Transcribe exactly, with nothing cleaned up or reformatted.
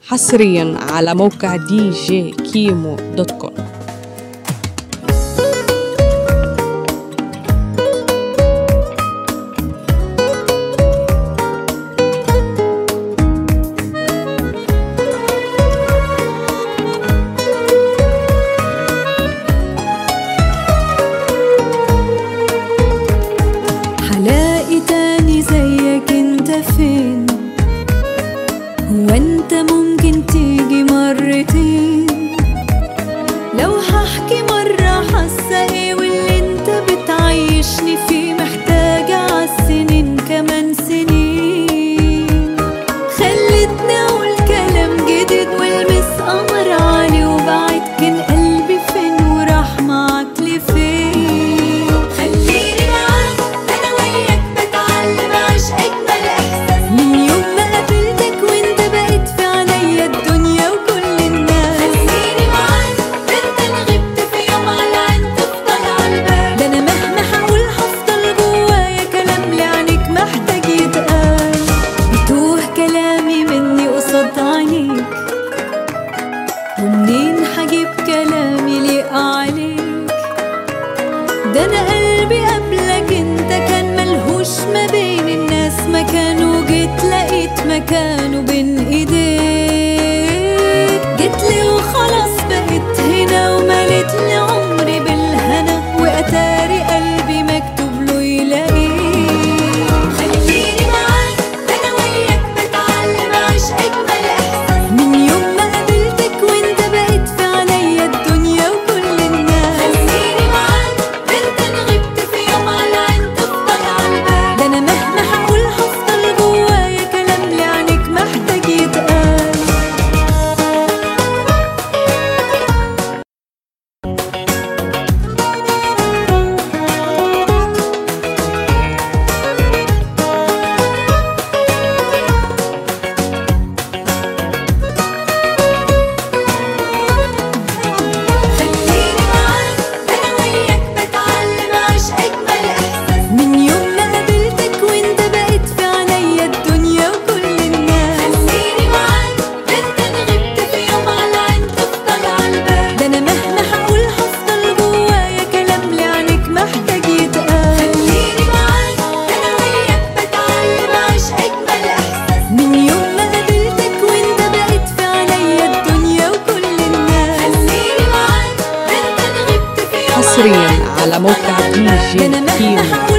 حصريا على موقع دي جي كيمو دوت كوم. هلاقي تاني زيك انت فين؟ هو انت ممكن تيجي مرتين؟ لو هحكي مرة حاسة ايه واللي انت بتعيشني فيه محتاجة عالسنين كمان سنين. خلتني اقول كلام جديد والمس قمر عالي وبعد كان قلبي فين وراح معاك لفين؟ خليني معاك انا وياك بتعلم اعيش اجمل احساس من يوم ما قابلتك وانت بقيت في عينيا الدنيا وكل الناس. خليني معاك ده انت اللي غبت في يوم على عين تفضل عالبال، ده انا مهما هقول هفضل جوايا كلام لعينيك محتاج يتقال. بتوه كلامي مني قصاد عينيك ومنين هجيب كلام يليق عليك؟ ده انا قلبي قبلك انت كان ملهوش ما بين الناس مكان، وجيت لقيت مكانه بين ايديك. جيتلي وخلاص بقيت هنا ومليت لي عمري بالهنا واتاري قلبي مكتوب له يلاقيك. خليني معاك ده انا وياك بتعلم اعيش اجمل احساس من يوم ما قابلتك وانت بقيت في عينيا الدنيا وكل الناس. خليني معاك ده انت اللي غبت في يوم على عين تفضل عالبال، ده انا مهما هقول هفضل جوايا كلام لعينيك محتاج يتقال. خليني معاك ده انا وياك بتعلم اعيش اجمل احساس من يوم ما قابلتك وانت بقيت في عينيا الدنيا وكل الناس. خليني معاك ده انت اللي غبت في يوم على عين تفضل عالبال، ده انا مهما هقول هفضل جوايا كلام لعينيك محتاج يتقال. خليني معاك ده انا وياك بتعلم اعيش اجمل احساس من يوم ما قابلتك وانت بقيت في عينيا الدنيا وكل الناس. خليني معاك ده انت اللي غبت في يوم حصريا على موقع دي جي كيمو.